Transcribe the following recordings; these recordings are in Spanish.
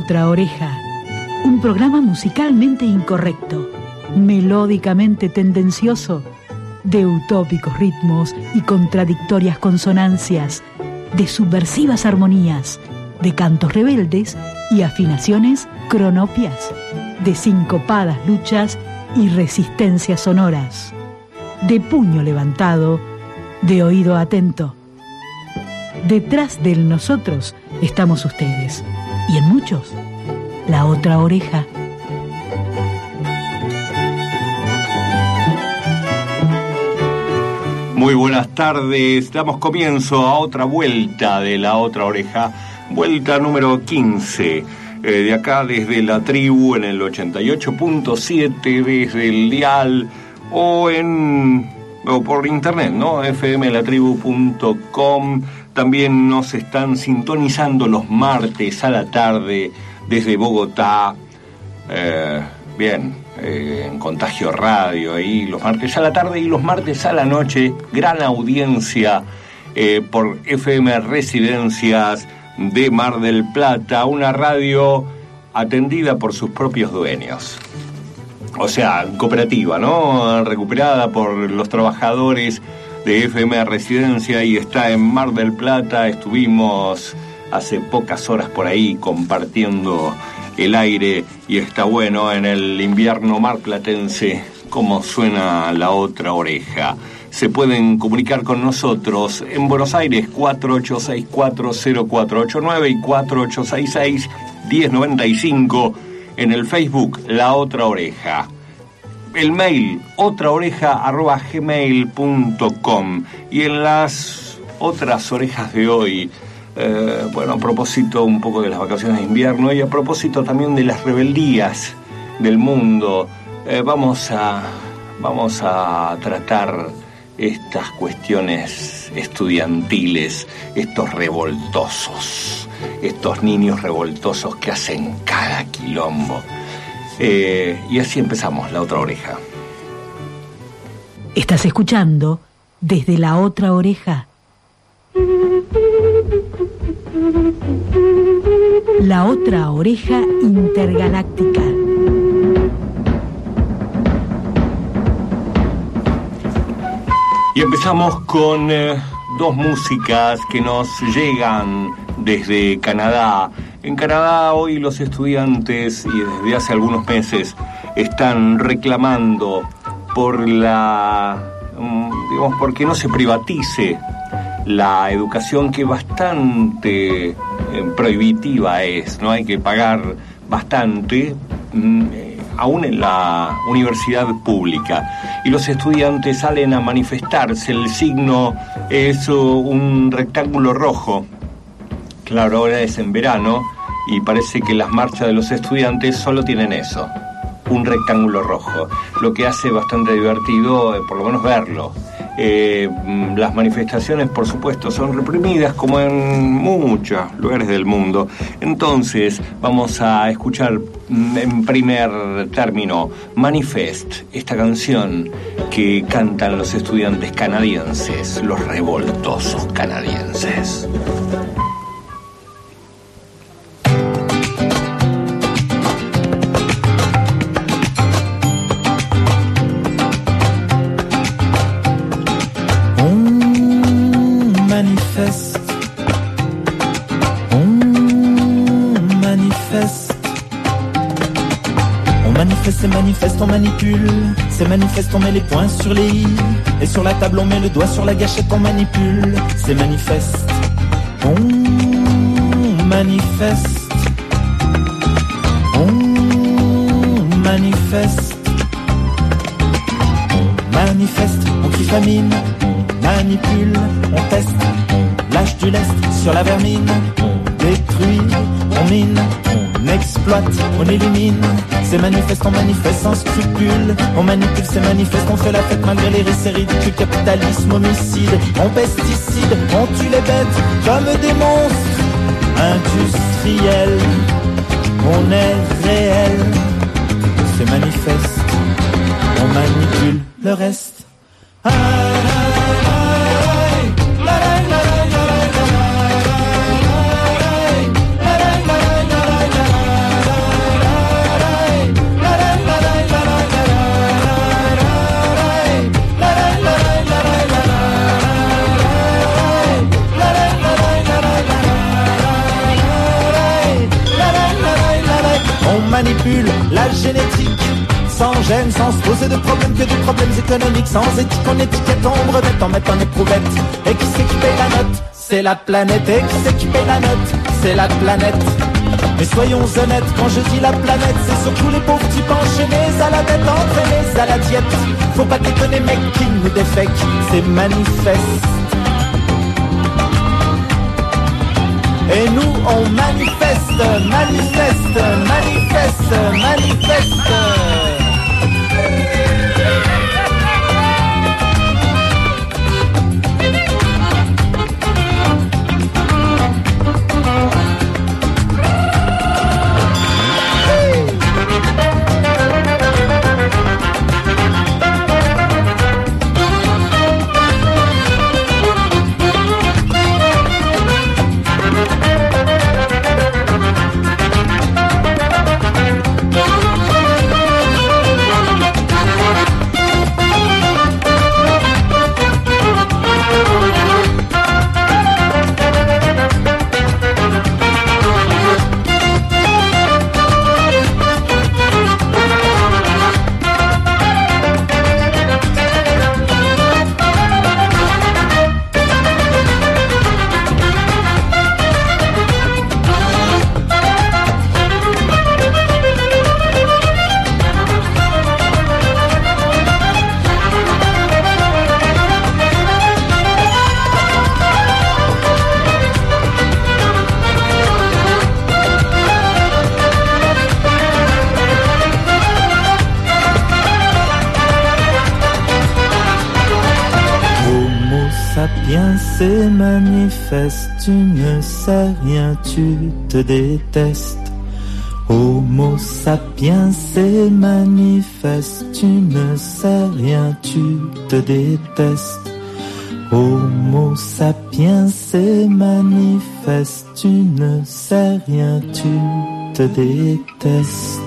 Otra Oreja, un programa musicalmente incorrecto, melódicamente tendencioso, de utópicos ritmos y contradictorias consonancias, de subversivas armonías, de cantos rebeldes y afinaciones cronopias, de sincopadas luchas y resistencias sonoras, de puño levantado, de oído atento. Detrás del nosotros estamos ustedes, y en muchos, la otra oreja. Muy buenas tardes, damos comienzo a otra vuelta de la otra oreja, vuelta número 15, de acá desde la tribu en el 88.7, desde el dial o por internet, ¿no? fmlatribu.com. También nos están sintonizando los martes a la tarde desde Bogotá, en Contagio Radio, ahí los martes a la tarde y los martes a la noche, gran audiencia por FM Residencias de Mar del Plata, una radio atendida por sus propios dueños. O sea, cooperativa, ¿no? Recuperada por los trabajadores de FM Residencia y está en Mar del Plata. Estuvimos hace pocas horas por ahí compartiendo el aire y está bueno en el invierno marplatense cómo suena la otra oreja. Se pueden comunicar con nosotros en Buenos Aires 48640489 y 4866-1095, en el Facebook La Otra Oreja, el mail otraoreja@gmail.com. y en las otras orejas de hoy, a propósito un poco de las vacaciones de invierno y a propósito también de las rebeldías del mundo, vamos a tratar estas cuestiones estudiantiles, estos revoltosos, estos niños revoltosos que hacen cada quilombo. Y así empezamos La Otra Oreja. Estás escuchando desde La Otra Oreja. La Otra Oreja Intergaláctica. Y empezamos con dos músicas que nos llegan desde Canadá. En Canadá hoy los estudiantes, y desde hace algunos meses, están reclamando por porque no se privatice la educación, que bastante prohibitiva es, ¿no? Hay que pagar bastante, aún en la universidad pública. Y los estudiantes salen a manifestarse. El signo es un rectángulo rojo. Claro, ahora es en verano y parece que las marchas de los estudiantes solo tienen eso, un rectángulo rojo, lo que hace bastante divertido, por lo menos verlo. Las manifestaciones, por supuesto, son reprimidas como en muchos lugares del mundo. Entonces vamos a escuchar en primer término Manifest, esta canción que cantan los estudiantes canadienses, los revoltosos canadienses. On manipule, c'est manifeste, on met les points sur les i, et sur la table on met le doigt sur la gâchette, on manipule, c'est manifeste, on manifeste, on manifeste, on manifeste, on crie famine, on manipule, on teste, on lâche du lest sur la vermine, on détruit, on mine, on exploite, on élimine. C'est manifeste, on manifeste sans scrupule. On manipule, c'est manifeste, on fait la fête malgré les risques ridicules. Capitalisme, homicide, on pesticide, on tue les bêtes comme des monstres industriels. On est réel, c'est manifeste, on manipule le reste. sans gêne, sans se poser de problème, que des problèmes économiques, sans éthique, on étiquette, on brevette, on met en éprouvette. Et qui c'est qui paye la note? C'est la planète. Et qui c'est qui paye la note? C'est la planète. Mais soyons honnêtes, quand je dis la planète, c'est surtout les pauvres types enchaînés à la tête, entraînés à la diète. Faut pas déconner mec, qui nous défèque, c'est manifeste. Et nous on manifeste, manifeste, manifeste, manifeste. C'est manifeste, tu ne sais rien, tu te détestes. Homo sapiens, c'est manifeste, tu ne sais rien, tu te détestes. Homo sapiens, c'est manifeste, tu ne sais rien, tu te détestes.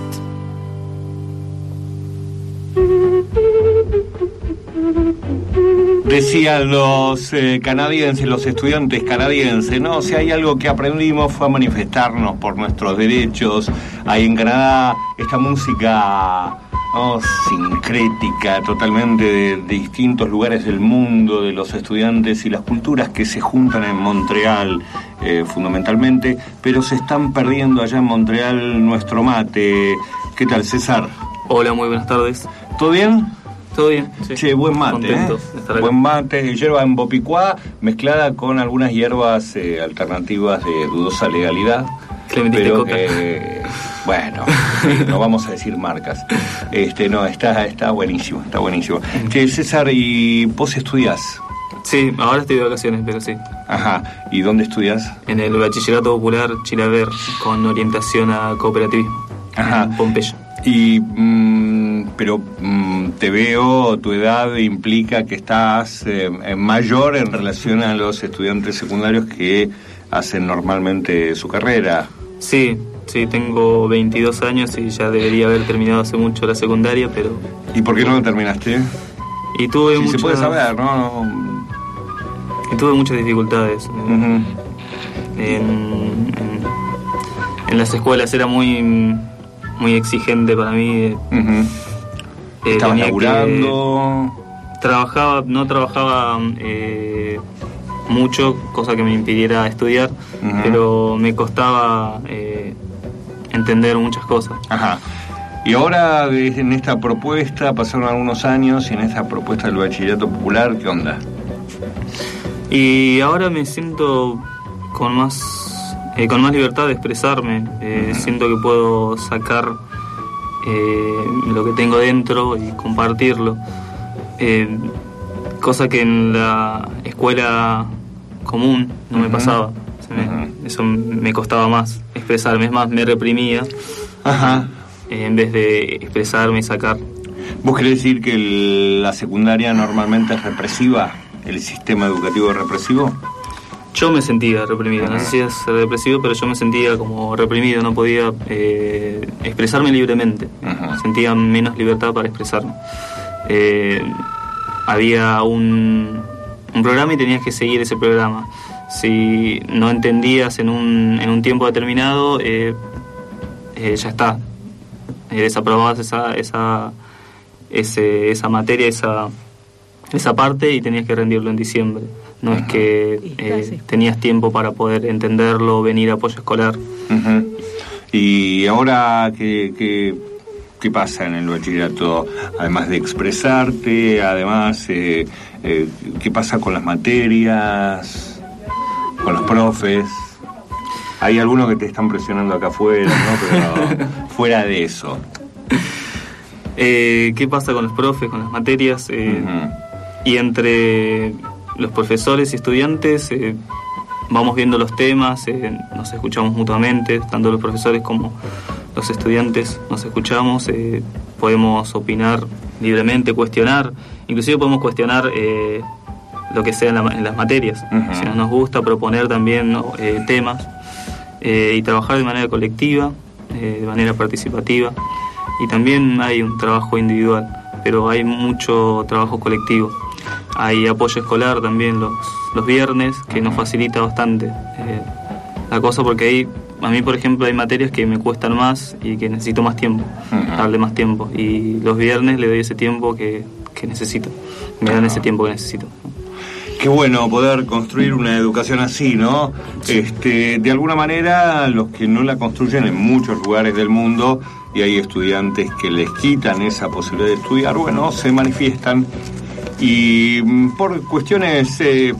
Decían los canadienses, los estudiantes canadienses, ¿no? Si hay algo que aprendimos fue a manifestarnos por nuestros derechos. Ahí en Canadá, esta música, ¿no?, sincrética, totalmente de distintos lugares del mundo, de los estudiantes y las culturas que se juntan en Montreal, fundamentalmente, pero se están perdiendo allá en Montreal nuestro mate. ¿Qué tal, César? Hola, muy buenas tardes. ¿Todo bien? Todo bien, sí. Che, buen mate, contento de estar acá. Buen mate, hierba en Bopicuá, mezclada con algunas hierbas alternativas de dudosa legalidad. Pero que, bueno, sí, no vamos a decir marcas. No, está buenísimo, está buenísimo. Che, César, ¿y vos estudiás? Sí, ahora estoy de vacaciones, pero sí. Ajá, ¿y dónde estudiás? En el Bachillerato Popular Chilaver, con orientación a cooperativismo. Ajá. En Pompeya. Y pero te veo, tu edad implica que estás mayor en relación a los estudiantes secundarios que hacen normalmente su carrera. Sí, tengo 22 años y ya debería haber terminado hace mucho la secundaria, pero... ¿Y por qué no lo terminaste? Y tuve se puede saber, ¿no? Y tuve muchas dificultades. Uh-huh. En las escuelas era muy exigente para mí. Uh-huh. ¿Estabas laburando? No trabajaba mucho, cosa que me impidiera estudiar, uh-huh, pero me costaba entender muchas cosas. Ajá. Y ahora, en esta propuesta, pasaron algunos años, y en esta propuesta del Bachillerato Popular, ¿qué onda? Y ahora me siento con más libertad de expresarme. Uh-huh. Siento que puedo sacar lo que tengo dentro y compartirlo, cosa que en la escuela común no me pasaba. Eso me costaba más expresarme, es más, me reprimía. Ajá. En vez de expresarme y sacar. ¿Vos querés decir que la secundaria normalmente es represiva? ¿El sistema educativo es represivo? Yo me sentía reprimido, no sé si es represivo, pero yo me sentía como reprimido, no podía expresarme libremente. Sentía menos libertad para expresarme. Había un programa y tenías que seguir ese programa. Si no entendías en un tiempo determinado, ya está. desaprobabas esa materia, esa parte, y tenías que rendirlo en diciembre. No es que tenías tiempo para poder entenderlo, venir a apoyo escolar. Uh-huh. Y ahora, ¿qué pasa en el bachillerato? Además de expresarte, además, ¿qué pasa con las materias, con los profes? Hay algunos que te están presionando acá afuera, ¿no? Pero fuera de eso. ¿Qué pasa con los profes, con las materias? Uh-huh. Y entre los profesores y estudiantes vamos viendo los temas, nos escuchamos mutuamente, tanto los profesores como los estudiantes nos escuchamos, podemos opinar libremente, cuestionar, inclusive podemos cuestionar lo que sea en las materias. Uh-huh. Si no nos gusta, proponer también temas y trabajar de manera colectiva, de manera participativa, y también hay un trabajo individual, pero hay mucho trabajo colectivo. Hay apoyo escolar también los viernes, que nos facilita bastante la cosa, porque ahí, a mí por ejemplo, hay materias que me cuestan más y que necesito más tiempo, darle más tiempo, y los viernes le doy ese tiempo que necesito, me dan ese tiempo que necesito. Qué bueno poder construir una educación así, ¿no? De alguna manera, los que no la construyen en muchos lugares del mundo, y hay estudiantes que les quitan esa posibilidad de estudiar, bueno, se manifiestan, y por cuestiones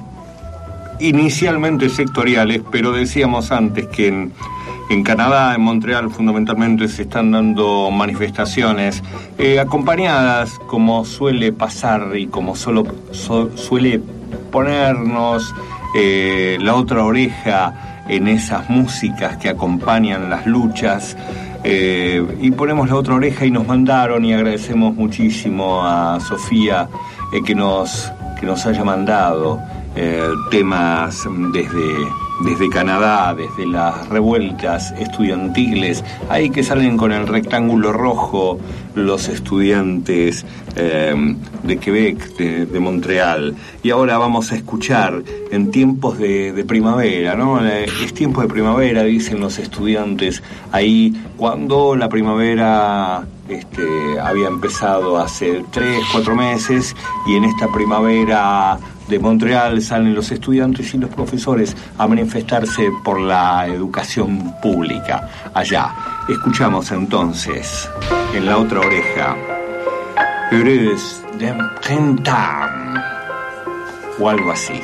inicialmente sectoriales, pero decíamos antes que en Canadá, en Montreal fundamentalmente, se están dando manifestaciones acompañadas, como suele pasar y como suele ponernos la otra oreja en esas músicas que acompañan las luchas, y ponemos la otra oreja, y nos mandaron, y agradecemos muchísimo a Sofía que nos haya mandado temas desde Canadá, desde las revueltas estudiantiles, ahí que salen con el rectángulo rojo los estudiantes de Quebec, de Montreal. Y ahora vamos a escuchar en tiempos de primavera, ¿no? Es tiempo de primavera, dicen los estudiantes, ahí cuando la primavera había empezado hace 3-4 meses, y en esta primavera de Montreal salen los estudiantes y los profesores a manifestarse por la educación pública allá. Escuchamos entonces en la otra oreja Heureuse de Printemps o algo así.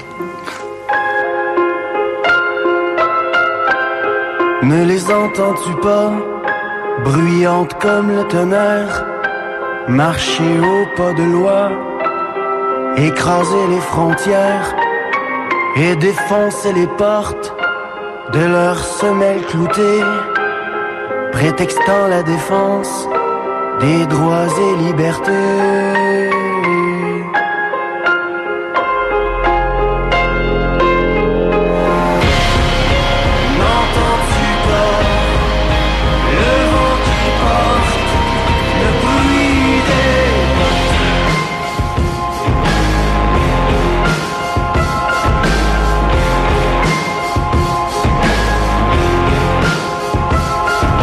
Ne les entends-tu pas, bruyantes comme le tonnerre, marcher au pas de loi, écraser les frontières et défoncer les portes de leurs semelles cloutées, prétextant la défense des droits et libertés.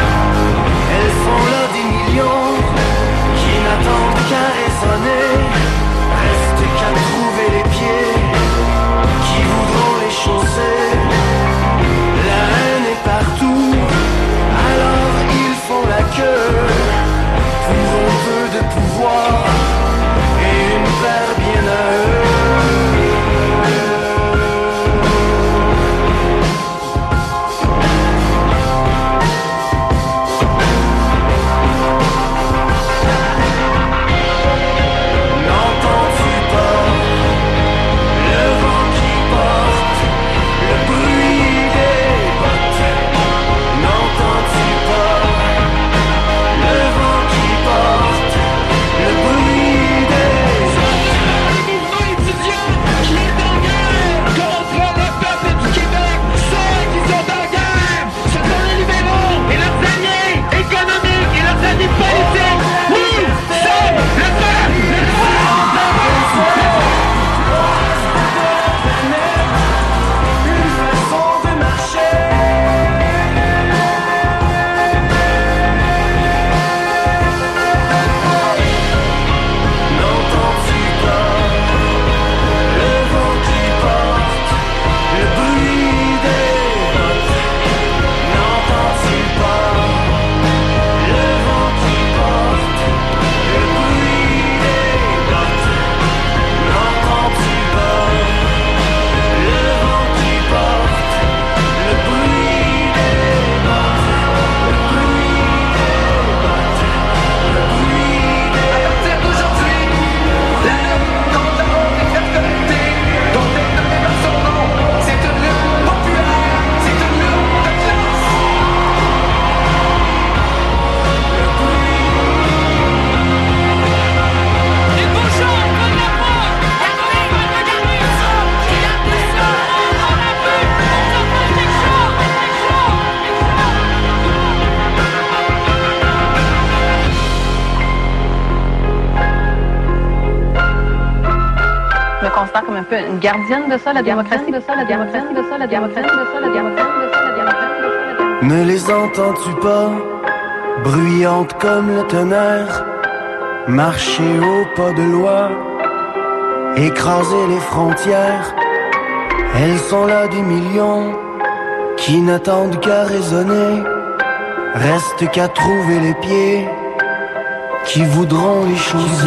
Elles sont là des millions qui n'attendent qu'à raisonner. considère comme un peu une gardienne de ça, la démocratie, de ça, la démocratie, de ça, la démocratie, de ça, la démocratie, de ça, la démocratie, de ça, la démocratie. Ne les entends-tu pas, bruyantes comme le tonnerre, marcher au pas de loi, écraser les frontières? Elles sont là des millions qui n'attendent qu'à raisonner, reste qu'à trouver les pieds qui voudront les choses,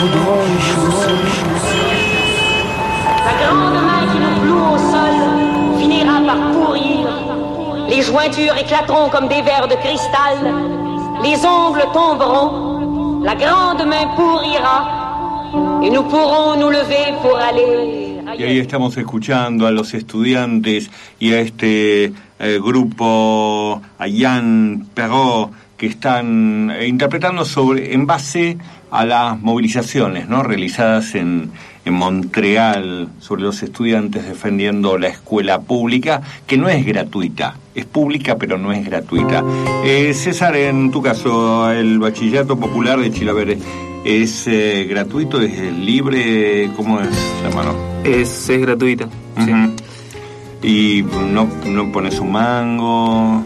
La grande main qui nous cloue au sol finira par pourrir. Les jointures éclateront comme des verres de cristal. Les ongles tomberont. La grande main pourrira. Y nous pourrons nous lever pour aller. Y ahí estamos escuchando a los estudiantes y a este grupo, a Jan Perrault, que están interpretando en base a las movilizaciones, ¿no?, realizadas en Montreal sobre los estudiantes defendiendo la escuela pública, que no es gratuita, es pública pero no es gratuita. César, en tu caso, el bachillerato popular de Chilavert, ¿es gratuito, es libre? ¿Cómo es, hermano? Es gratuita, uh-huh. Sí. ¿Y no pones un mango?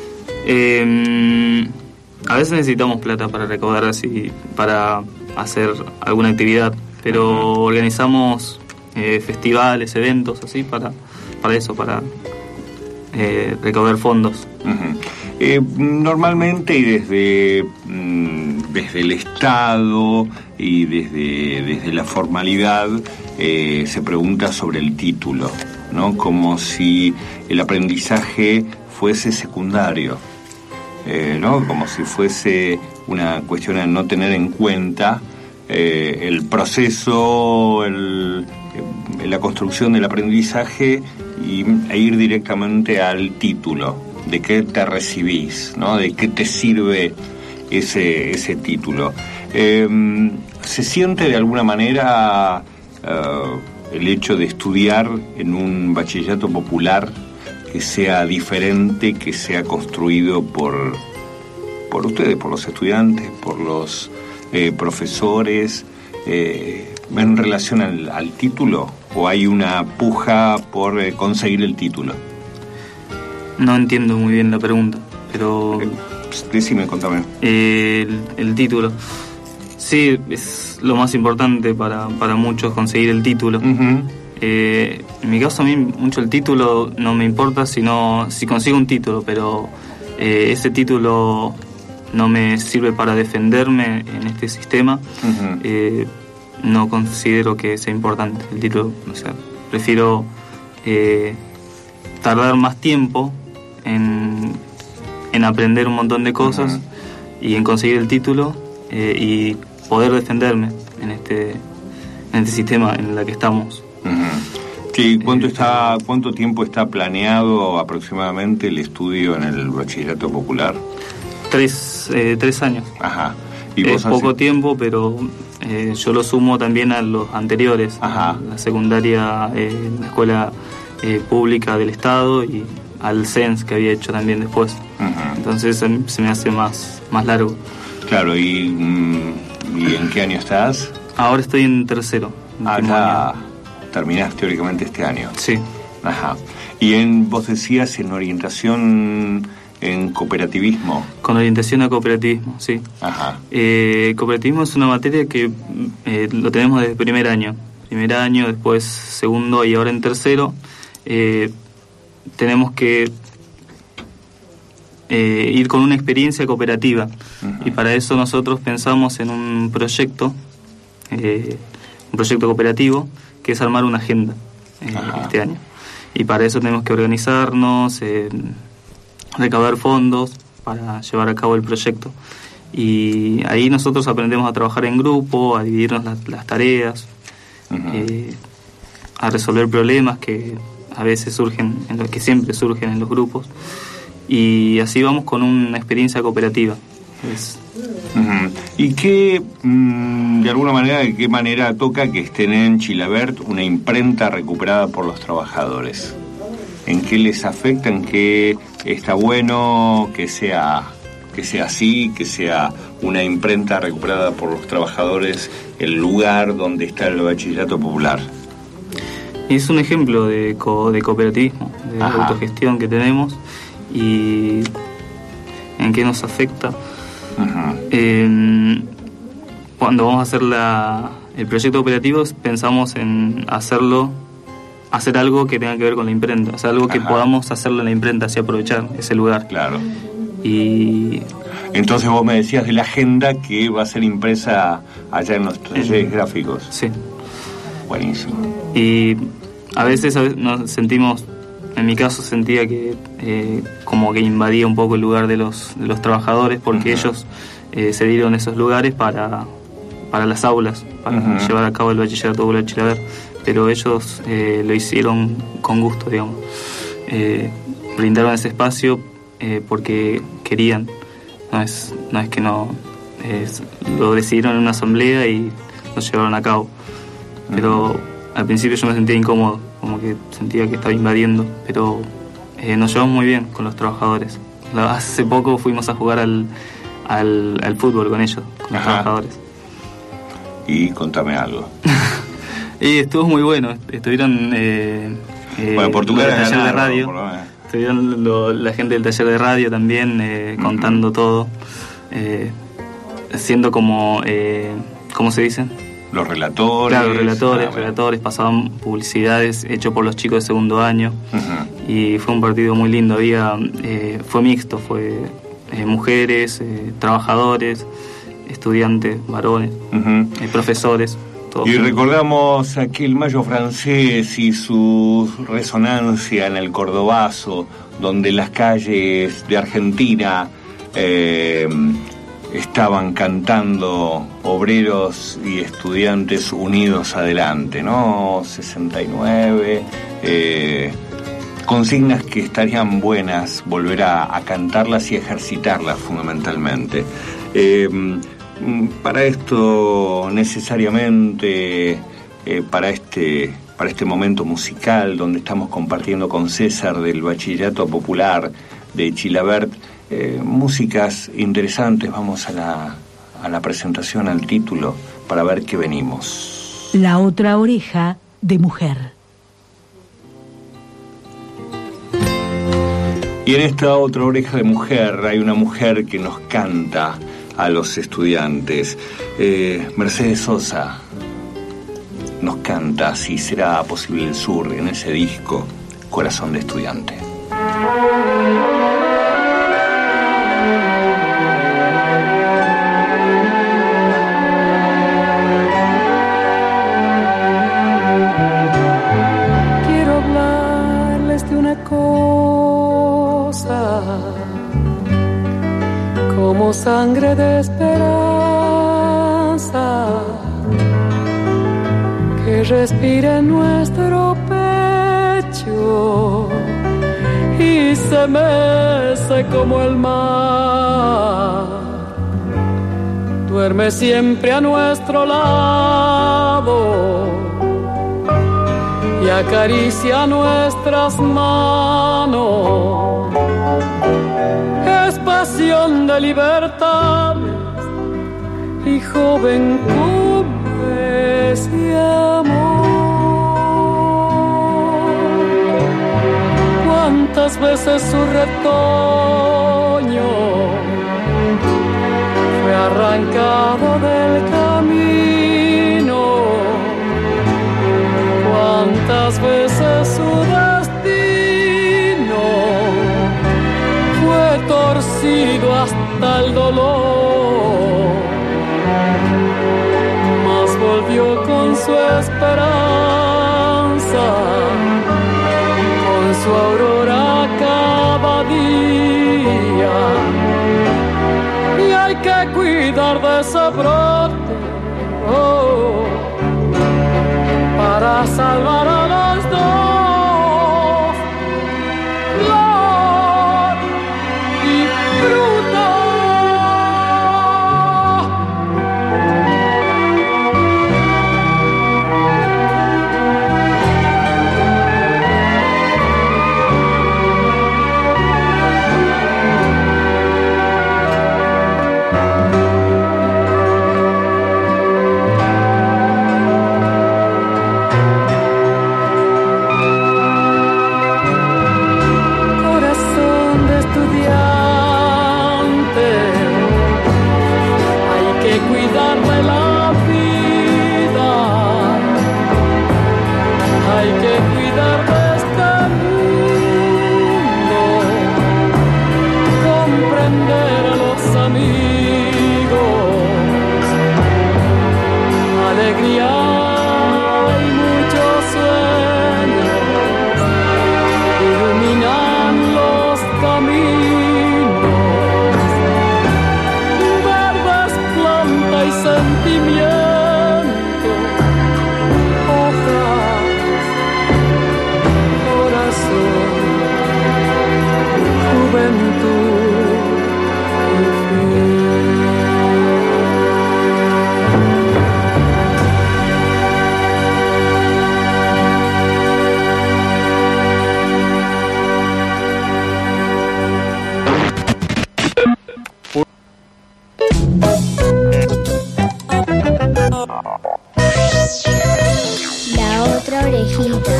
A veces necesitamos plata para recaudar, así, para hacer alguna actividad, pero organizamos festivales, eventos, así, para eso, para recaudar fondos. Normalmente, y desde el Estado y desde la formalidad, se pregunta sobre el título, ¿no?, como si el aprendizaje fuese secundario. ¿No? Como si fuese una cuestión de no tener en cuenta el proceso, la construcción del aprendizaje e ir directamente al título, de qué te recibís, ¿no?, de qué te sirve ese título. ¿Se siente de alguna manera el hecho de estudiar en un bachillerato popular que sea diferente, que sea construido por ustedes, por los estudiantes, por los profesores, en relación al título, o hay una puja por conseguir el título? No entiendo muy bien la pregunta, pero... Decime, contame. El título. Sí, es lo más importante para muchos, conseguir el título. Uh-huh. En mi caso, a mí mucho el título no me importa si consigo un título, pero ese título no me sirve para defenderme en este sistema. Uh-huh. No considero que sea importante el título. O sea, prefiero tardar más tiempo en aprender un montón de cosas, uh-huh, y en conseguir el título, y poder defenderme en este sistema en el que estamos. Uh-huh. Sí, ¿cuánto tiempo está planeado aproximadamente el estudio en el bachillerato popular? 3 años. Ajá. ¿Y es poco tiempo, pero yo lo sumo también a los anteriores. Ajá. La secundaria, la escuela pública del Estado, y al CENS que había hecho también después. Uh-huh. Entonces se me hace más largo. Claro, ¿y en qué año estás? Ahora estoy en tercero. Ya terminás teóricamente este año. Sí. Ajá. Y vos decías en orientación en cooperativismo. Con orientación a cooperativismo, sí. Ajá. Cooperativismo es una materia que lo tenemos desde primer año, después segundo y ahora en tercero. Tenemos que ir con una experiencia cooperativa. Uh-huh. Y para eso nosotros pensamos en un proyecto cooperativo, que es armar una agenda este año. Y para eso tenemos que organizarnos, recaudar fondos para llevar a cabo el proyecto. Y ahí nosotros aprendemos a trabajar en grupo, a dividirnos las tareas, uh-huh, a resolver problemas que a veces que siempre surgen en los grupos. Y así vamos con una experiencia cooperativa. Uh-huh. ¿Y qué, de alguna manera, de qué manera toca que estén en Chilavert una imprenta recuperada por los trabajadores? ¿En qué les afecta? ¿En qué está bueno que sea así, que sea una imprenta recuperada por los trabajadores el lugar donde está el bachillerato popular? Es un ejemplo de cooperativismo, de Ajá. autogestión que tenemos y en qué nos afecta. Ujú. Cuando vamos a hacer el proyecto operativo, pensamos en hacer algo que tenga que ver con la imprenta, o sea, algo que Ajá. podamos hacerlo en la imprenta, así aprovechar ese lugar. Claro. Y Entonces vos me decías de la agenda que va a ser impresa allá en los talleres gráficos. sí. Buenísimo. Y a veces nos sentimos, en mi caso sentía que como que invadía un poco el lugar de los trabajadores, porque Ujú. ellos se dieron esos lugares para las aulas, para Ujú. llevar a cabo el bachillerato o el Chilaver, pero ellos lo hicieron con gusto, digamos. Brindaron ese espacio porque querían, no es que no, lo decidieron en una asamblea y lo llevaron a cabo. Pero al principio yo me sentía incómodo, como que sentía que estaba invadiendo, pero nos llevamos muy bien con los trabajadores. Hace poco fuimos a jugar al fútbol con ellos, con los Ajá. trabajadores. Y contame algo. Y estuvo muy bueno, estuvieron Bueno, Portugal del taller de ganaron, radio, por lo menos. estuvieron la gente del taller de radio también contando todo, siendo como, ¿cómo se dice? Los relatores. Claro, bueno. relatores, pasaban publicidades hechas por los chicos de segundo año. Ujú. Y fue un partido muy lindo, fue mixto, fue mujeres, trabajadores, estudiantes, varones, Ujú. profesores, todo. Y recordamos aquel Mayo francés y su resonancia en el Cordobazo, donde las calles de Argentina estaban cantando obreros y estudiantes unidos adelante, ¿no? 69, consignas que estarían buenas volver a cantarlas y ejercitarlas fundamentalmente. Para esto necesariamente, para este momento musical donde estamos compartiendo con César del Bachillerato Popular de Chilavert, músicas interesantes, vamos a la presentación, al título, para ver qué venimos. La otra oreja de mujer. Y en esta otra oreja de mujer hay una mujer que nos canta a los estudiantes. Mercedes Sosa nos canta Si será posible el sur en ese disco Corazón de Estudiante. Quiero hablarles de una cosa, como sangre de esperanza que respira en nuestro pecho y se mece como el mar. Duerme siempre a nuestro lado y acaricia nuestras manos. Es pasión de libertades y joven cumbres y amor. Cuántas veces su retoño fue arrancado del camino, cuántas veces su destino fue torcido hasta el dolor, mas volvió con su esperanza, con su aurora cada día, y hay que cuidar de ese brote, oh, para salvar a los dos, flor y fruta.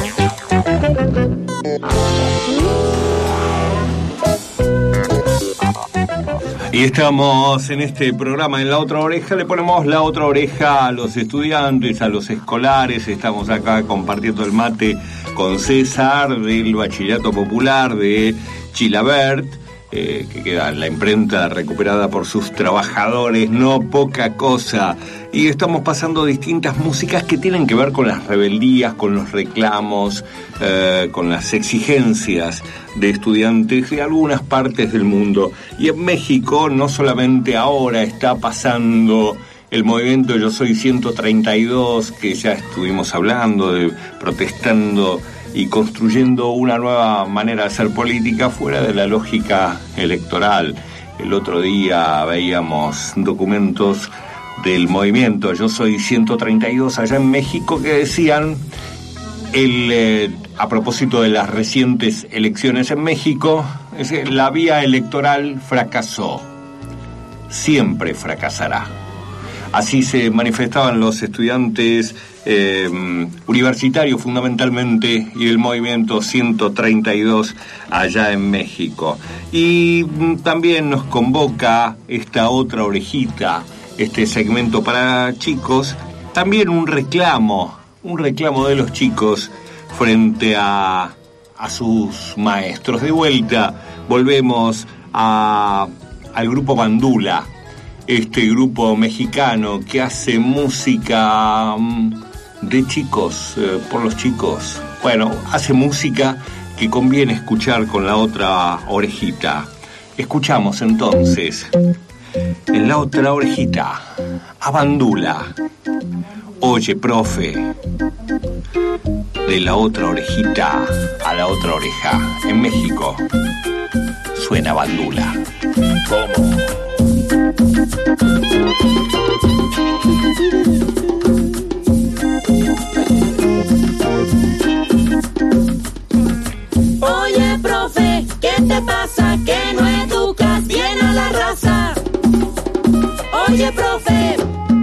Y estamos en este programa en La Otra Oreja, le ponemos la otra oreja a los estudiantes, a los escolares. Estamos acá compartiendo el mate con César del Bachillerato Popular de Chilabert, que queda en la imprenta recuperada por sus trabajadores, no poca cosa. Y estamos pasando distintas músicas que tienen que ver con las rebeldías, con los reclamos, con las exigencias de estudiantes de algunas partes del mundo. Y en México no solamente ahora está pasando el movimiento Yo Soy 132, que ya estuvimos hablando, de protestando y construyendo una nueva manera de hacer política fuera de la lógica electoral. El otro día veíamos documentos del movimiento Yo Soy 132 allá en México que decían, a propósito de las recientes elecciones en México, la vía electoral fracasó, siempre fracasará. Así se manifestaban los estudiantes universitarios fundamentalmente y el movimiento 132 allá en México. Y también nos convoca esta otra orejita, este segmento para chicos, también un reclamo de los chicos frente a sus maestros. De vuelta volvemos al grupo Bandula, este grupo mexicano que hace música de chicos, por los chicos. Bueno, hace música que conviene escuchar con la otra orejita. Escuchamos entonces en La Otra Orejita a Bandula. Oye, profe, de la otra orejita a la otra oreja. En México suena Bandula. ¿Cómo? Oye, profe, ¿qué te pasa? Que no educas bien a la raza. Oye, profe,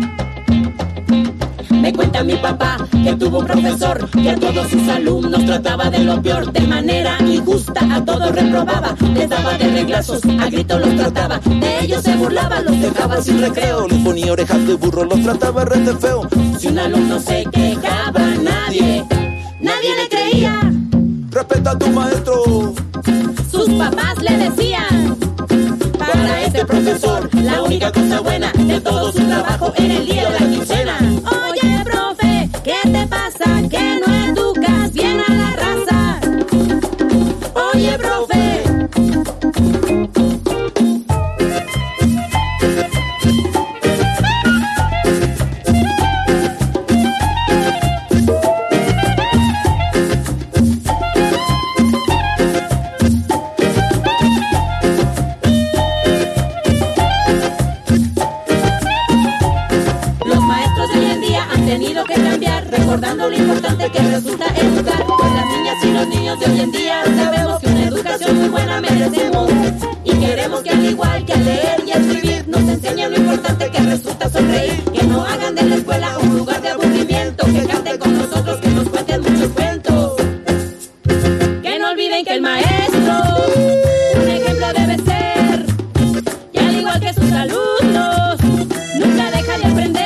me cuenta mi papá que tuvo un profesor que a todos sus alumnos trataba de lo peor, de manera injusta a todos reprobaba, les daba de reglazos, a gritos los trataba, de ellos se burlaba, los dejaba sin recreo, les ponía orejas de burro, los trataba re de feo. Si un alumno se quejaba, nadie le creía. Respeta a tu maestro. Sus papás le decían, para este profesor la única cosa buena de todo su trabajo era el día de la quincena. Oye, profe, ¿qué te pasa? Que no educas bien a la raza. Oye, profe. Recordando lo importante que resulta educar, pues las niñas y los niños de hoy en día sabemos que una educación muy buena merecemos y queremos que al igual que a leer y a escribir nos enseñen lo importante que resulta sonreír, que no hagan de la escuela un lugar de aburrimiento, que canten con nosotros, que nos cuenten muchos cuentos, que no olviden que el maestro un ejemplo debe ser, y al igual que sus alumnos nunca deja de aprender.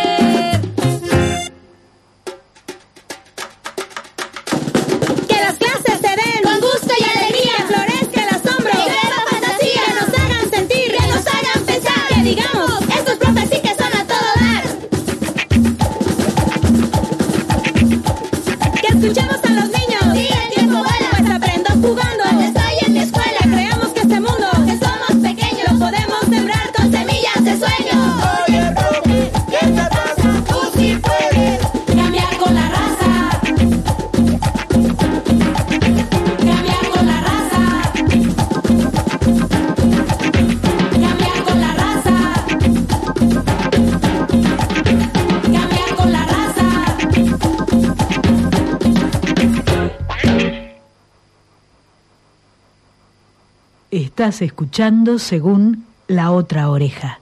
Estás escuchando según La Otra Oreja.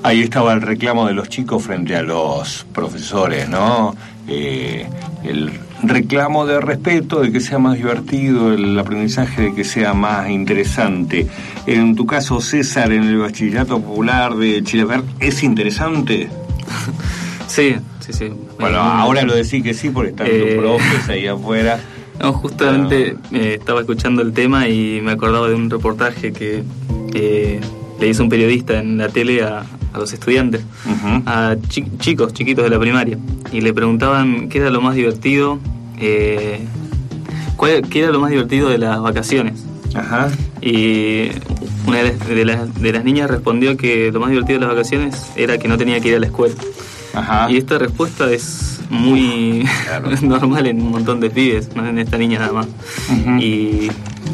Ahí estaba el reclamo de los chicos frente a los profesores, ¿no? El reclamo de respeto, de que sea más divertido el aprendizaje, de que sea más interesante. En tu caso, César, en el Bachillerato Popular de Chilavert, ¿es interesante? Sí. Bueno, ahora lo decís que sí porque están tus profes ahí afuera. No, justamente estaba escuchando el tema y me acordaba de un reportaje que le hizo un periodista en la tele a los estudiantes, a chicos chiquitos de la primaria, y le preguntaban qué era lo más divertido, qué era lo más divertido de las vacaciones. Ajá. Y una de las niñas respondió que lo más divertido de las vacaciones era que no tenía que ir a la escuela. Ajá. Y esta respuesta es muy normal en un montón de pibes, no en esta niña nada más. Y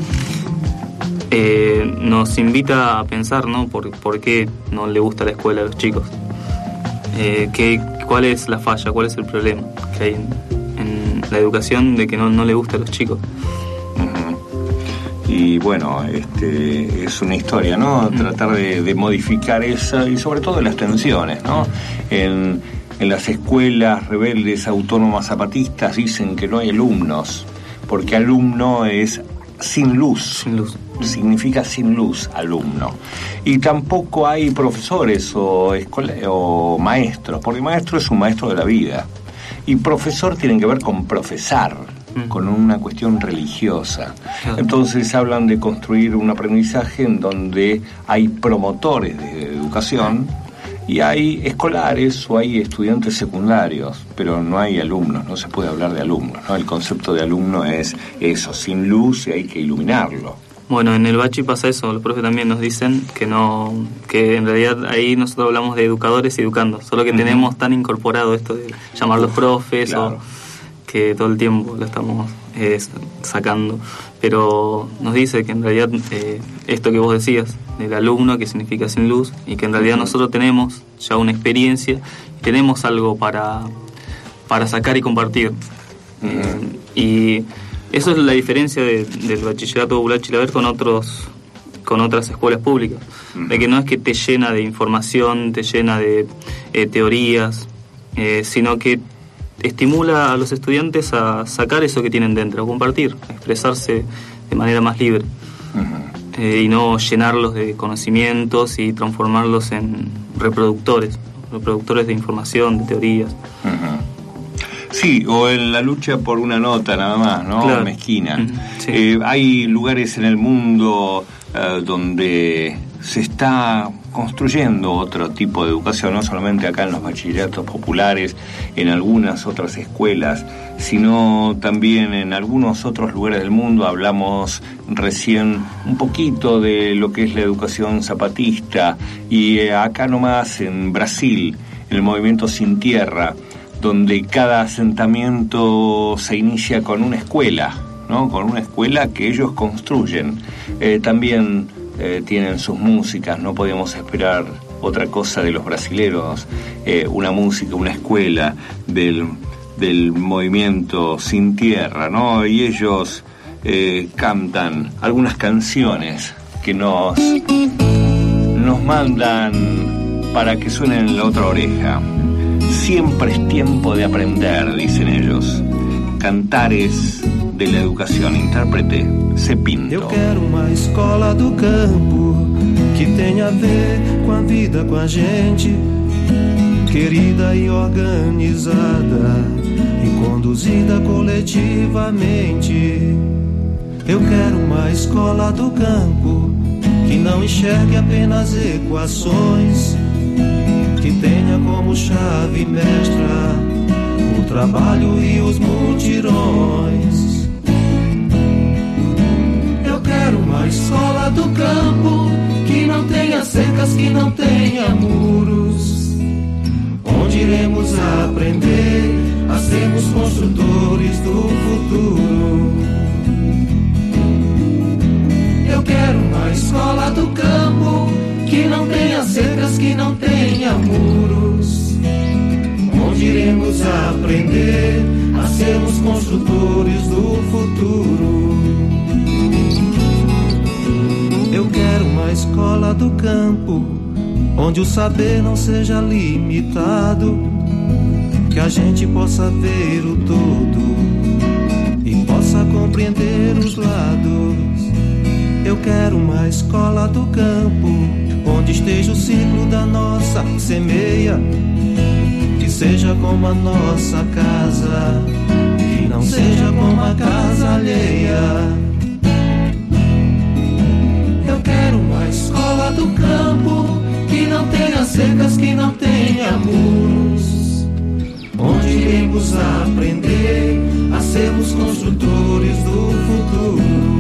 nos invita a pensar, ¿no? ¿Por qué no le gusta la escuela a los chicos? ¿Cuál es la falla? ¿Cuál es el problema que hay en la educación de que no le gusta a los chicos? Y bueno, es una historia, ¿no? Tratar de modificar esa, y sobre todo las tensiones, ¿no? En las escuelas rebeldes autónomas zapatistas dicen que no hay alumnos, porque alumno es sin luz. Sin luz. Significa sin luz, alumno. Y tampoco hay profesores o maestros, porque maestro es un maestro de la vida. Y profesor tiene que ver con profesar, con una cuestión religiosa. Entonces hablan de construir un aprendizaje en donde hay promotores de educación y hay escolares o hay estudiantes secundarios, pero no hay alumnos, no se puede hablar de alumnos, ¿no? El concepto de alumno es eso, sin luz, y hay que iluminarlo. Bueno, en el Bachi pasa eso, los profes también nos dicen que en realidad ahí nosotros hablamos de educadores y educandos, solo que tenemos tan incorporado esto de llamarlos profes, claro, o que todo el tiempo lo estamos sacando, pero nos dice que en realidad esto que vos decías, del alumno, que significa sin luz, y que en realidad nosotros tenemos ya una experiencia, y tenemos algo para sacar y compartir. Y eso es la diferencia del Bachillerato Popular Chilavert con otras escuelas públicas, de que no es que te llena de información, te llena de teorías, sino que estimula a los estudiantes a sacar eso que tienen dentro, a compartir, a expresarse de manera más libre, y no llenarlos de conocimientos y transformarlos en reproductores de información, de teorías. Sí, o en la lucha por una nota nada más, ¿no? Claro. Mezquina. Sí. Hay lugares en el mundo donde se está construyendo otro tipo de educación, no solamente acá en los bachilleratos populares, en algunas otras escuelas, sino también en algunos otros lugares del mundo. Hablamos recién un poquito de lo que es la educación zapatista, y acá nomás en Brasil, en el movimiento Sin Tierra, donde cada asentamiento se inicia con una escuela, ¿no? Con una escuela que ellos construyen. También tienen sus músicas, no podíamos esperar otra cosa de los brasileros, una música, una escuela del movimiento Sin Tierra, ¿no? Y ellos cantan algunas canciones que nos mandan para que suenen en la otra oreja. Siempre es tiempo de aprender, dicen ellos. Cantares de la educação. Intérprete, C. Pinto. Eu quero uma escola do campo que tenha a ver com a vida, com a gente, querida e organizada e conduzida coletivamente. Eu quero uma escola do campo que não enxergue apenas equações, que tenha como chave mestra o trabalho e os mutirões. Eu quero uma escola do campo que não tenha cercas, que não tenha muros, onde iremos aprender a sermos construtores do futuro. Eu quero uma escola do campo que não tenha cercas, que não tenha muros, onde iremos aprender a sermos construtores do futuro. Eu quero uma escola do campo onde o saber não seja limitado, que a gente possa ver o todo e possa compreender os lados. Eu quero uma escola do campo, onde esteja o ciclo da nossa semeia, que seja como a nossa casa, que não seja como a casa alheia. Eu quero uma escola do campo, que não tenha cercas, que não tenha muros, onde iremos aprender a sermos construtores do futuro.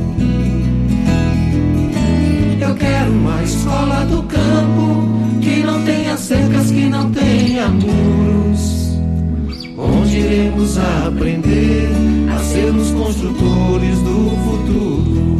Eu quero uma escola do campo, que não tenha cercas, que não tenha muros, onde iremos aprender a sermos construtores do futuro.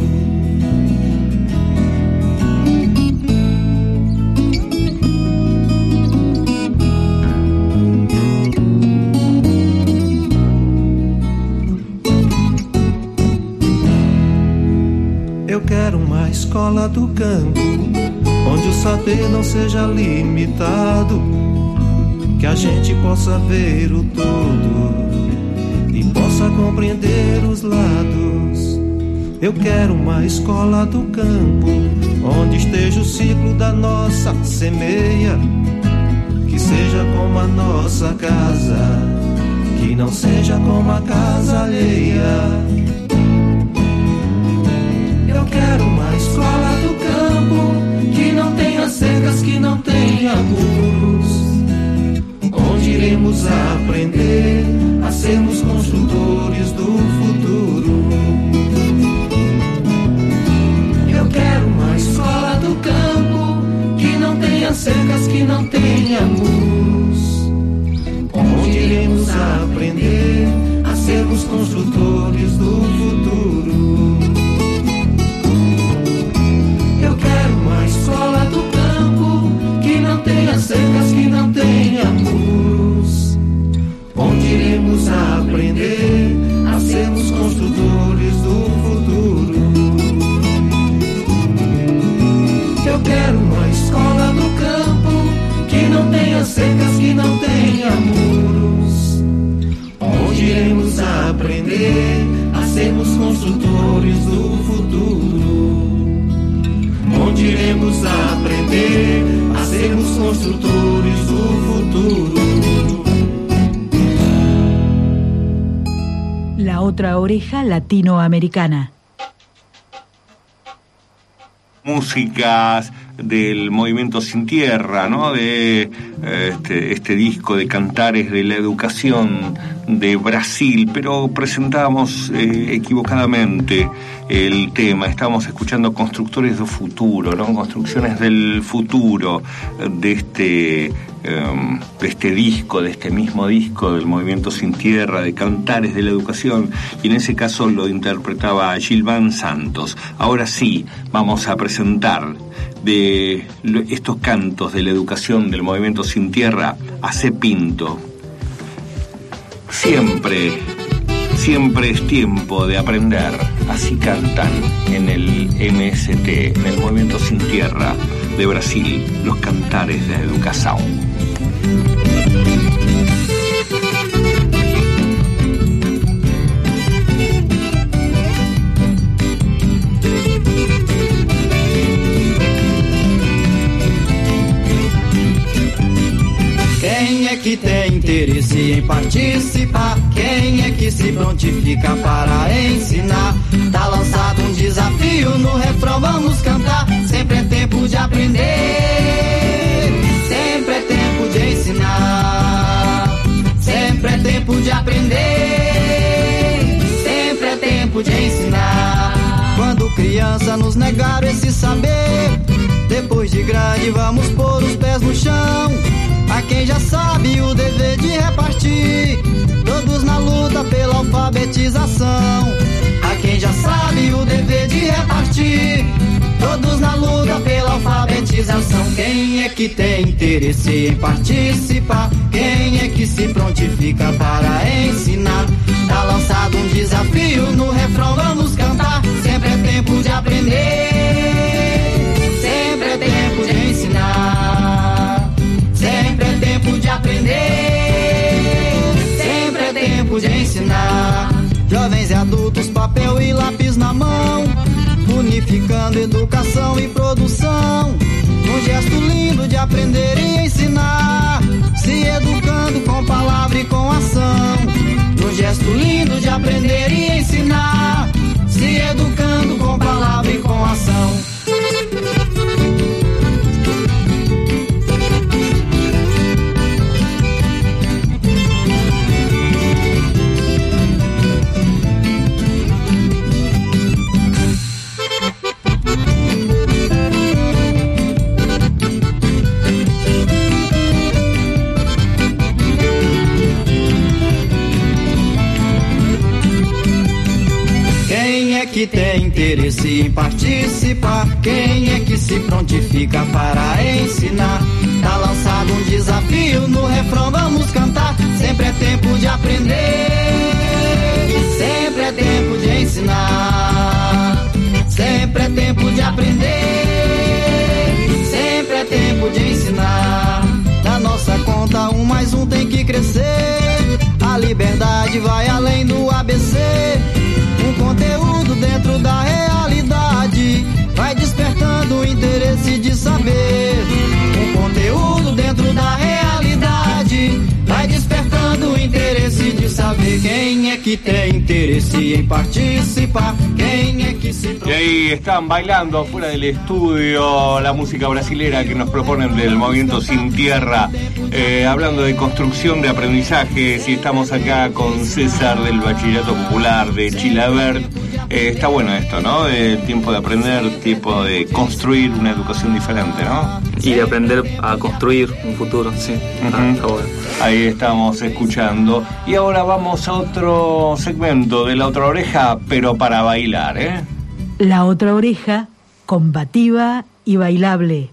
Eu quero uma escola do campo, onde o saber não seja limitado, que a gente possa ver o todo e possa compreender os lados. Eu quero uma escola do campo, onde esteja o ciclo da nossa semeia, que seja como a nossa casa, que não seja como a casa alheia. Eu quero uma escola do campo, que não tenha cercas, que não tenha muros, onde iremos aprender a sermos construtores do futuro. Eu quero uma escola do campo, que não tenha cercas, que não tenha muros, onde iremos aprender a sermos construtores do futuro. Eu quero uma escola do campo, que não tenha cercas, que não tenha muros, onde iremos aprender a sermos construtores do futuro. Eu quero uma escola do campo, que não tenha cercas, que não tenha muros, onde iremos aprender a sermos construtores do futuro. Onde iremos aprender a sermos construtores do futuro. La otra oreja latinoamericana. Músicas del movimiento Sin Tierra, ¿no? De este disco de Cantares de la Educación de Brasil, pero presentamos equivocadamente el tema. Estamos escuchando Constructores do Futuro, ¿no? Construcciones del futuro de este disco, de este mismo disco del movimiento Sin Tierra, de Cantares de la Educación, y en ese caso lo interpretaba Gilvan Santos. Ahora sí, vamos a presentar de estos cantos de la educación del movimiento Sin Tierra a C. Pinto. Siempre es tiempo de aprender, así cantan en el MST, en el movimiento Sin Tierra de Brasil, los Cantares de Educación. Quem é que tem interesse em participar? Quem é que se prontifica para ensinar? Tá lançado um desafio, no refrão vamos cantar. Sempre é tempo de aprender, sempre é tempo de ensinar. Sempre é tempo de aprender, sempre é tempo de ensinar. Quando criança nos negaram esse saber, depois de grande vamos pôr os pés no chão. A quem já sabe o dever de repartir, todos na luta pela alfabetização. A quem já sabe o dever de repartir, todos na luta pela alfabetização. Quem é que tem interesse em participar? Quem é que se prontifica para ensinar? Tá lançado um desafio, no refrão vamos cantar. Sempre é tempo de aprender, sempre é tempo de ensinar. cultura, educação e produção. Num gesto lindo de aprender e ensinar, se educando com palavra e com ação. Num gesto lindo de aprender e ensinar, se educando com palavra e com ação. Que tem interesse em participar, quem é que se prontifica para ensinar? Tá lançado um desafio, no refrão vamos cantar. Sempre é tempo de aprender, sempre é tempo de ensinar. Sempre é tempo de aprender, sempre é tempo de ensinar. Na nossa conta 1 mais 1 tem que crescer, a liberdade vai além do ABC. Um conteúdo dentro da realidade vai despertando o interesse de saber. Um conteúdo dentro da realidade vai despertando o interesse de saber. Quem é que tem interesse en participar? ¿Quién es que se... Y ahí están bailando afuera del estudio la música brasilera que nos proponen del Movimiento Sin Tierra, hablando de construcción de aprendizajes, y estamos acá con César del Bachillerato Popular de Chilavert. Está bueno esto, ¿no? Tiempo de aprender, tiempo de construir una educación diferente, ¿no? Y de aprender a construir un futuro, sí. Está bueno. Ahí estamos escuchando. Y ahora vamos a otro segmento de La Otra Oreja, pero para bailar, ¿eh? La Otra Oreja, combativa y bailable.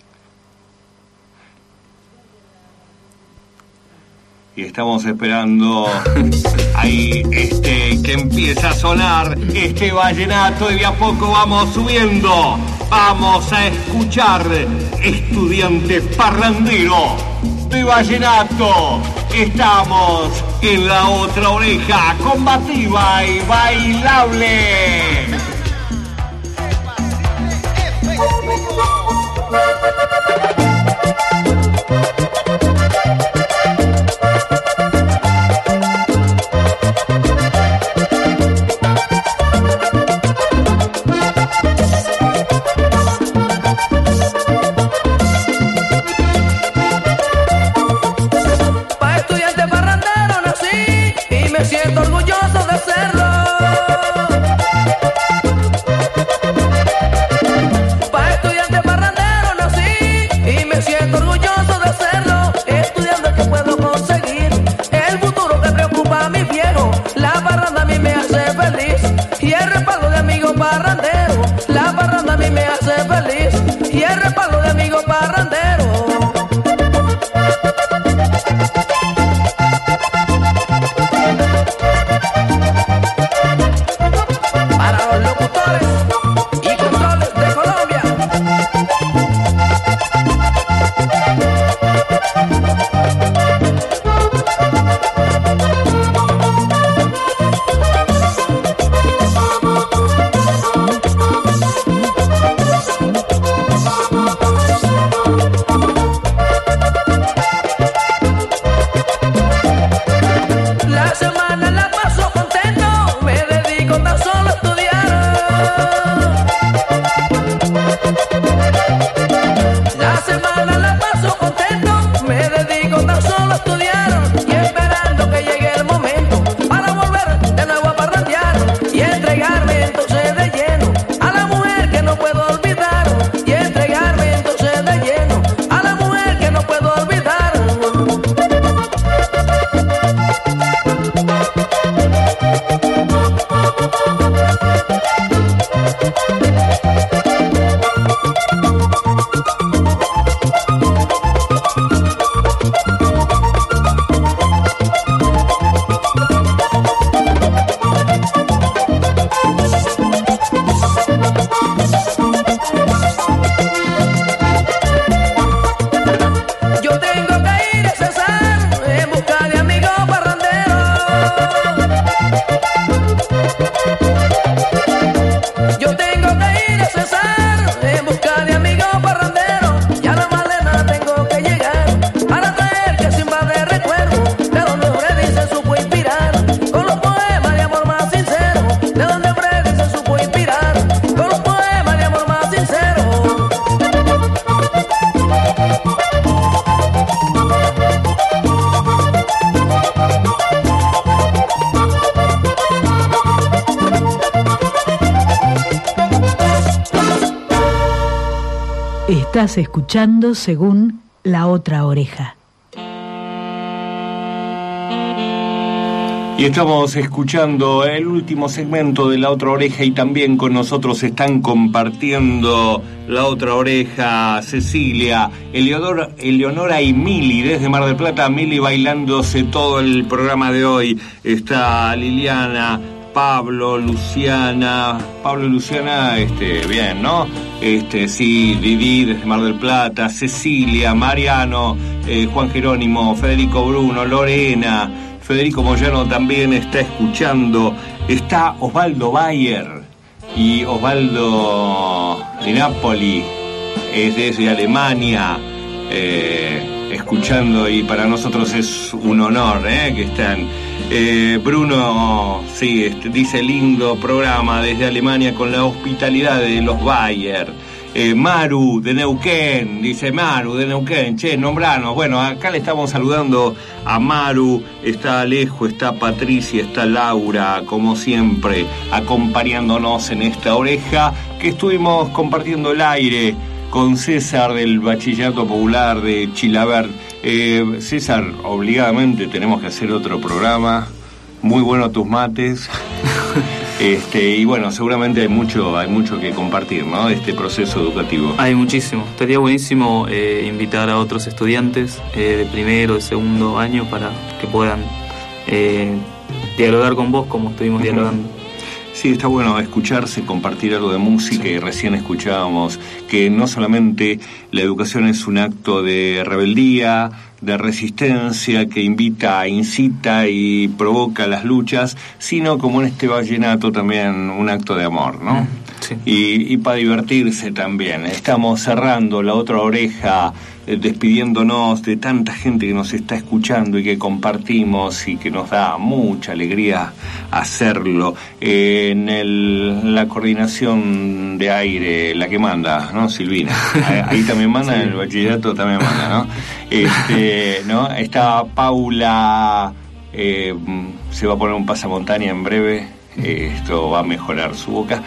Y estamos esperando ahí que empieza a sonar este vallenato, y de a poco vamos subiendo. Vamos a escuchar Estudiante Parrandero de vallenato. Estamos en La Otra Oreja, combativa y bailable. Siento orgulloso de serlo. Pa' estudiante parrandero nací y me siento orgulloso Estás escuchando según La Otra Oreja. Y estamos escuchando el último segmento de La Otra Oreja y también con nosotros están compartiendo La Otra Oreja Cecilia, Eleonora y Mili desde Mar del Plata. Mili bailándose todo el programa de hoy. Está Liliana, Pablo, Luciana, bien, ¿no? Sí, Didi desde Mar del Plata, Cecilia, Mariano, Juan Jerónimo, Federico Bruno, Lorena, Federico Moyano también está escuchando, está Osvaldo Bayer y Osvaldo de Napoli, es desde Alemania, escuchando, y para nosotros es un honor que están. Bruno, sí, dice lindo programa desde Alemania con la hospitalidad de los Bayer. Maru de Neuquén, dice Maru de Neuquén, nombranos. Bueno, acá le estamos saludando a Maru, está Alejo, está Patricia, está Laura, como siempre, acompañándonos en esta oreja que estuvimos compartiendo el aire con César del Bachillerato Popular de Chilabert. César, obligadamente tenemos que hacer otro programa. Muy bueno tus mates. Y bueno, seguramente hay mucho que compartir, ¿no? Este proceso educativo. Hay muchísimo. Estaría buenísimo invitar a otros estudiantes de primero, de segundo año para que puedan dialogar con vos como estuvimos dialogando. Sí, está bueno escucharse, compartir algo de música. Sí. Y recién escuchábamos que no solamente la educación es un acto de rebeldía, de resistencia, que invita, incita y provoca las luchas, sino como en este vallenato también un acto de amor, ¿no? Sí. Y para divertirse también. Estamos cerrando La Otra Oreja, despidiéndonos de tanta gente que nos está escuchando y que compartimos y que nos da mucha alegría hacerlo. En la coordinación de aire, la que manda, ¿no? Silvina. Ahí también manda, sí. En el bachillerato también manda, ¿no? ¿No? Está Paula, se va a poner un pasamontaña en breve, esto va a mejorar su boca.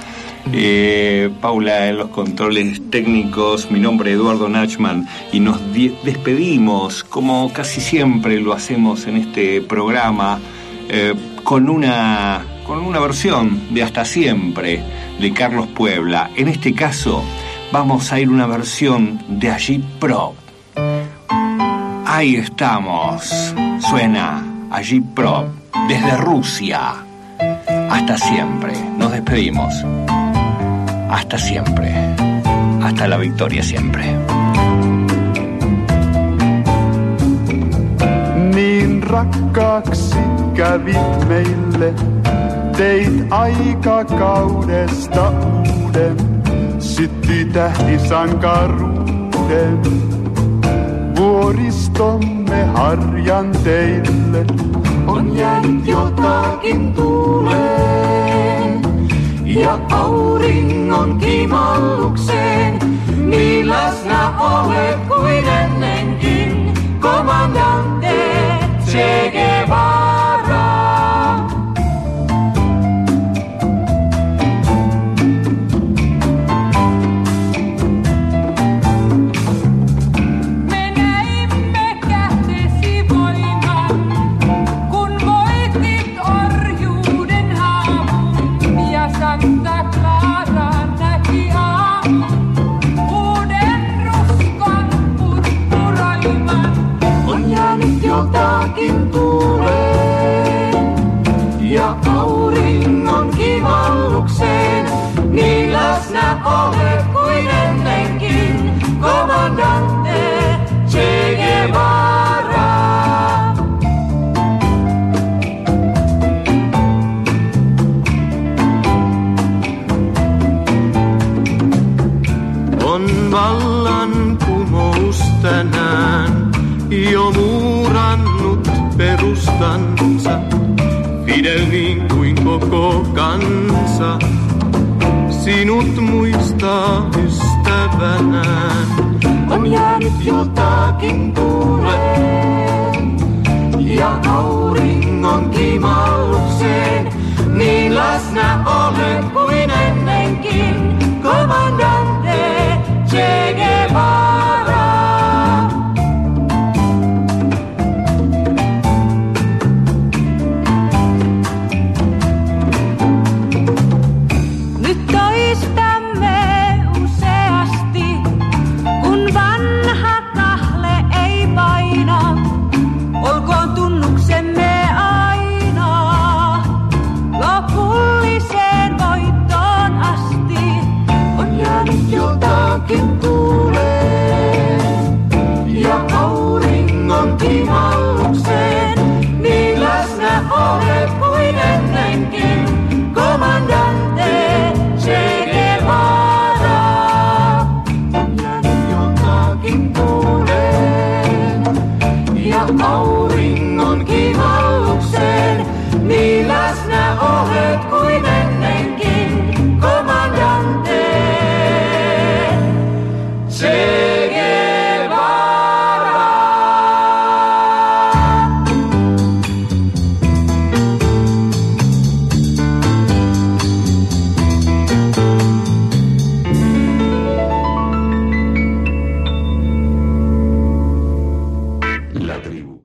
Paula en los controles técnicos, mi nombre es Eduardo Nachman y nos despedimos como casi siempre lo hacemos en este programa con una versión de Hasta Siempre de Carlos Puebla. En este caso vamos a ir una versión de Agitprop. Ahí estamos, suena Agitprop desde Rusia. Hasta siempre, nos despedimos. Hasta siempre, hasta la victoria siempre. Niin rakkaaksi kävit meille, teit aikakaudesta uuden, syttyi tähtisankaruuden. Vuoristomme harjanteille on jäänyt jotakin tuleen. Ja auringon kimallukseen, niin läsnä olet kuin ennenkin, komandante Che Guevara. Me näimme kätesi voiman, kun voitit orjuuden haavun ja Santa Clara näki aamun uuden ruskon purppuroiman. On jäänyt jotakin tuuleen ja auringon kivallukseen, niin läsnä olet kuin ennenkin, komandante Che Guevara. On vallankumous tänään jo muurannut perustansa. Fidel niin kuin koko kansa sinut muistaa ystävänään. On jäänyt jotakin tuuleen ja auringon kimallukseen, niin läsnä olet kuin ennenkin, komandante Che Guevara. kaurin.